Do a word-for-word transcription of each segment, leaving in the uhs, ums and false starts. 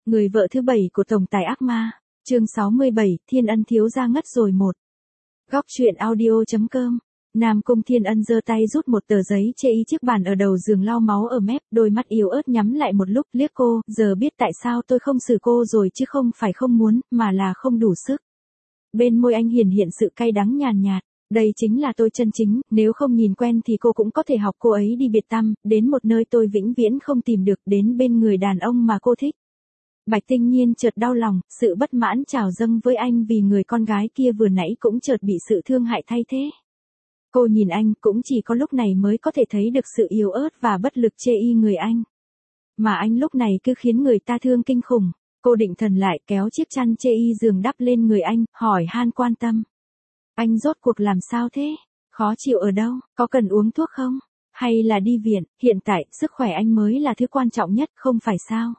Người vợ thứ bảy của tổng tài ác ma, chương sáu mươi bảy, Thiên Ân thiếu gia ngất rồi một. Góc truyện audio.com. Nam Cung Thiên Ân giơ tay rút một tờ giấy chê y chiếc bàn ở đầu giường lau máu ở mép, đôi mắt yếu ớt nhắm lại một lúc, liếc cô, giờ biết tại sao tôi không xử cô rồi chứ không phải không muốn, mà là không đủ sức. Bên môi anh hiển hiện sự cay đắng nhàn nhạt, đây chính là tôi chân chính, nếu không nhìn quen thì cô cũng có thể học cô ấy đi biệt tăm, đến một nơi tôi vĩnh viễn không tìm được, đến bên người đàn ông mà cô thích. Bạch Tinh Nhiên chợt đau lòng, sự bất mãn trào dâng với anh vì người con gái kia vừa nãy cũng chợt bị sự thương hại thay thế. Cô nhìn anh, cũng chỉ có lúc này mới có thể thấy được sự yếu ớt và bất lực chê y người anh. Mà anh lúc này cứ khiến người ta thương kinh khủng. Cô định thần lại, kéo chiếc chăn chê y giường đắp lên người anh, hỏi han quan tâm. Anh rốt cuộc làm sao thế? Khó chịu ở đâu? Có cần uống thuốc không? Hay là đi viện? Hiện tại, sức khỏe anh mới là thứ quan trọng nhất, không phải sao?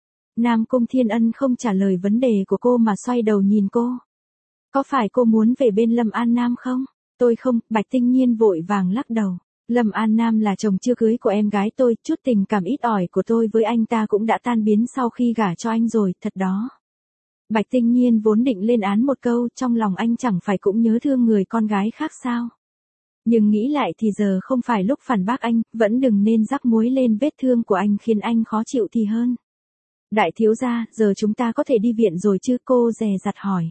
Nam Cung Thiên Ân không trả lời vấn đề của cô mà xoay đầu nhìn cô. Có phải cô muốn về bên Lâm An Nam không? Tôi không, Bạch Tinh Nhiên vội vàng lắc đầu. Lâm An Nam là chồng chưa cưới của em gái tôi, chút tình cảm ít ỏi của tôi với anh ta cũng đã tan biến sau khi gả cho anh rồi, thật đó. Bạch Tinh Nhiên vốn định lên án một câu, trong lòng anh chẳng phải cũng nhớ thương người con gái khác sao? Nhưng nghĩ lại thì giờ không phải lúc phản bác anh, vẫn đừng nên rắc muối lên vết thương của anh khiến anh khó chịu thì hơn. Đại thiếu gia, giờ chúng ta có thể đi viện rồi chứ? Cô dè dặt hỏi.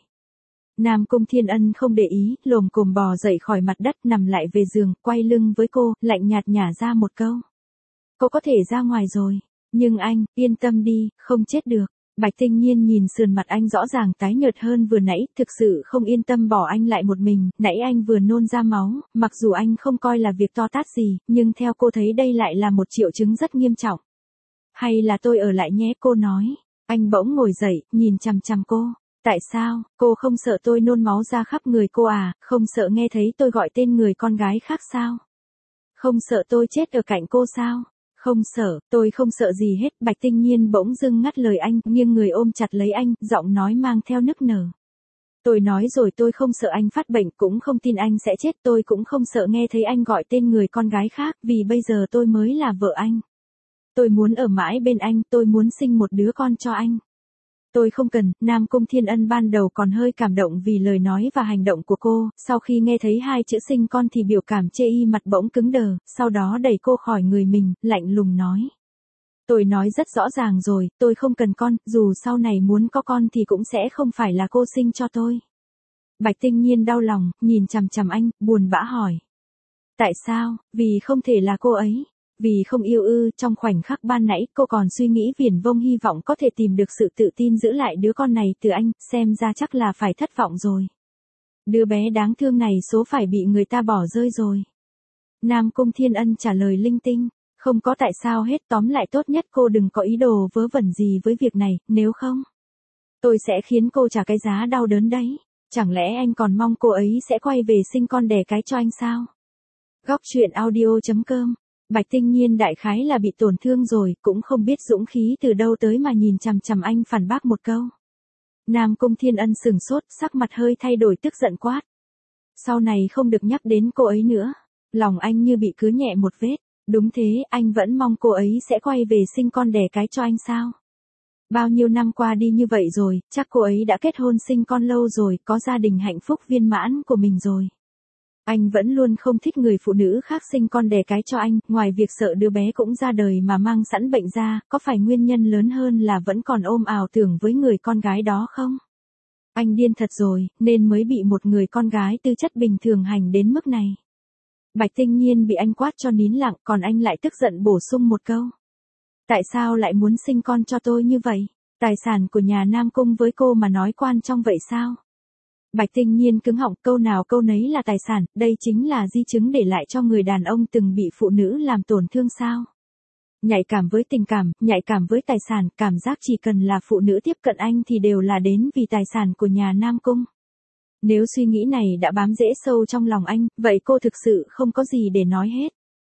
Nam Cung Thiên Ân không để ý, lồm cồm bò dậy khỏi mặt đất, nằm lại về giường, quay lưng với cô, lạnh nhạt nhả ra một câu. Cô có thể ra ngoài rồi, nhưng anh, yên tâm đi, không chết được. Bạch Tinh Nhiên nhìn sườn mặt anh rõ ràng tái nhợt hơn vừa nãy, thực sự không yên tâm bỏ anh lại một mình, nãy anh vừa nôn ra máu, mặc dù anh không coi là việc to tát gì, nhưng theo cô thấy đây lại là một triệu chứng rất nghiêm trọng. Hay là tôi ở lại nhé, cô nói. Anh bỗng ngồi dậy, nhìn chằm chằm cô. Tại sao, cô không sợ tôi nôn máu ra khắp người cô à, không sợ nghe thấy tôi gọi tên người con gái khác sao? Không sợ tôi chết ở cạnh cô sao? Không sợ, tôi không sợ gì hết. Bạch Tinh Nhiên bỗng dưng ngắt lời anh, nghiêng người ôm chặt lấy anh, giọng nói mang theo nức nở. Tôi nói rồi, tôi không sợ anh phát bệnh, cũng không tin anh sẽ chết, tôi cũng không sợ nghe thấy anh gọi tên người con gái khác, vì bây giờ tôi mới là vợ anh. Tôi muốn ở mãi bên anh, tôi muốn sinh một đứa con cho anh. Tôi không cần. Nam Cung Thiên Ân ban đầu còn hơi cảm động vì lời nói và hành động của cô, sau khi nghe thấy hai chữ sinh con thì biểu cảm chê y mặt bỗng cứng đờ, sau đó đẩy cô khỏi người mình, lạnh lùng nói. Tôi nói rất rõ ràng rồi, tôi không cần con, dù sau này muốn có con thì cũng sẽ không phải là cô sinh cho tôi. Bạch Tinh Nhiên đau lòng, nhìn chằm chằm anh, buồn bã hỏi. Tại sao? Vì không thể là cô ấy. Vì không yêu ư? Trong khoảnh khắc ban nãy, cô còn suy nghĩ viển vông hy vọng có thể tìm được sự tự tin giữ lại đứa con này từ anh, xem ra chắc là phải thất vọng rồi. Đứa bé đáng thương này số phải bị người ta bỏ rơi rồi. Nam Cung Thiên Ân trả lời linh tinh, không có tại sao hết, tóm lại tốt nhất cô đừng có ý đồ vớ vẩn gì với việc này, nếu không, tôi sẽ khiến cô trả cái giá đau đớn đấy. Chẳng lẽ anh còn mong cô ấy sẽ quay về sinh con đẻ cái cho anh sao? Góc truyện audio.com. Bạch Tinh Nhiên đại khái là bị tổn thương rồi, cũng không biết dũng khí từ đâu tới mà nhìn chằm chằm anh phản bác một câu. Nam Cung Thiên Ân sừng sốt, sắc mặt hơi thay đổi, tức giận quát. Sau này không được nhắc đến cô ấy nữa. Lòng anh như bị cứa nhẹ một vết. Đúng thế, anh vẫn mong cô ấy sẽ quay về sinh con đẻ cái cho anh sao? Bao nhiêu năm qua đi như vậy rồi, chắc cô ấy đã kết hôn sinh con lâu rồi, có gia đình hạnh phúc viên mãn của mình rồi. Anh vẫn luôn không thích người phụ nữ khác sinh con đẻ cái cho anh, ngoài việc sợ đứa bé cũng ra đời mà mang sẵn bệnh ra, có phải nguyên nhân lớn hơn là vẫn còn ôm ảo tưởng với người con gái đó không? Anh điên thật rồi, nên mới bị một người con gái tư chất bình thường hành đến mức này. Bạch Tinh Nhiên bị anh quát cho nín lặng, còn anh lại tức giận bổ sung một câu. Tại sao lại muốn sinh con cho tôi như vậy? Tài sản của nhà Nam Cung với cô mà nói quan trọng vậy sao? Bạch Tinh Nhiên cứng họng, câu nào câu nấy là tài sản, đây chính là di chứng để lại cho người đàn ông từng bị phụ nữ làm tổn thương sao? Nhạy cảm với tình cảm, nhạy cảm với tài sản, cảm giác chỉ cần là phụ nữ tiếp cận anh thì đều là đến vì tài sản của nhà Nam Cung. Nếu suy nghĩ này đã bám rễ sâu trong lòng anh, vậy cô thực sự không có gì để nói hết.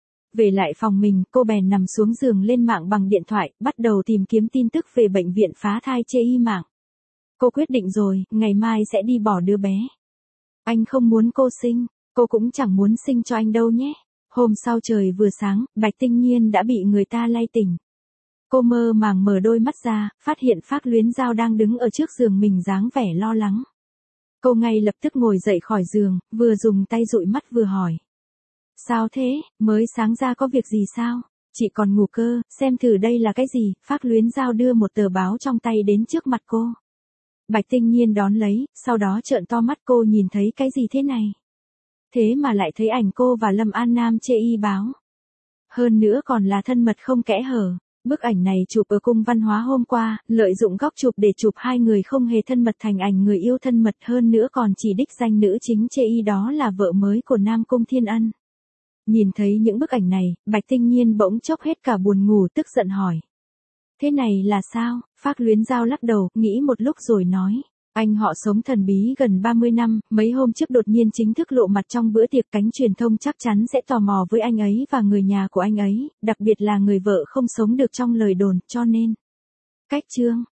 Về lại phòng mình, cô bèn nằm xuống giường lên mạng bằng điện thoại, bắt đầu tìm kiếm tin tức về bệnh viện phá thai chê y mạng. Cô quyết định rồi, ngày mai sẽ đi bỏ đứa bé. Anh không muốn cô sinh, cô cũng chẳng muốn sinh cho anh đâu nhé. Hôm sau trời vừa sáng, Bạch Tinh Nhiên đã bị người ta lay tỉnh. Cô mơ màng mở đôi mắt ra, phát hiện Phác Luyến Giao đang đứng ở trước giường mình dáng vẻ lo lắng. Cô ngay lập tức ngồi dậy khỏi giường, vừa dùng tay dụi mắt vừa hỏi. Sao thế, mới sáng ra có việc gì sao? Chị còn ngủ cơ, xem thử đây là cái gì? Phác Luyến Giao đưa một tờ báo trong tay đến trước mặt cô. Bạch Tinh Nhiên đón lấy, sau đó trợn to mắt, cô nhìn thấy cái gì thế này? Thế mà lại thấy ảnh cô và Lâm An Nam chê y báo. Hơn nữa còn là thân mật không kẽ hở. Bức ảnh này chụp ở cung văn hóa hôm qua, lợi dụng góc chụp để chụp hai người không hề thân mật thành ảnh người yêu thân mật, hơn nữa còn chỉ đích danh nữ chính chê y đó là vợ mới của Nam Cung Thiên Ân. Nhìn thấy những bức ảnh này, Bạch Tinh Nhiên bỗng chốc hết cả buồn ngủ, tức giận hỏi. Thế này là sao? Phác Luyến Giao lắc đầu, nghĩ một lúc rồi nói. Anh họ sống thần bí gần ba mươi năm, mấy hôm trước đột nhiên chính thức lộ mặt trong bữa tiệc, cánh truyền thông chắc chắn sẽ tò mò với anh ấy và người nhà của anh ấy, đặc biệt là người vợ không sống được trong lời đồn, cho nên. Cách chương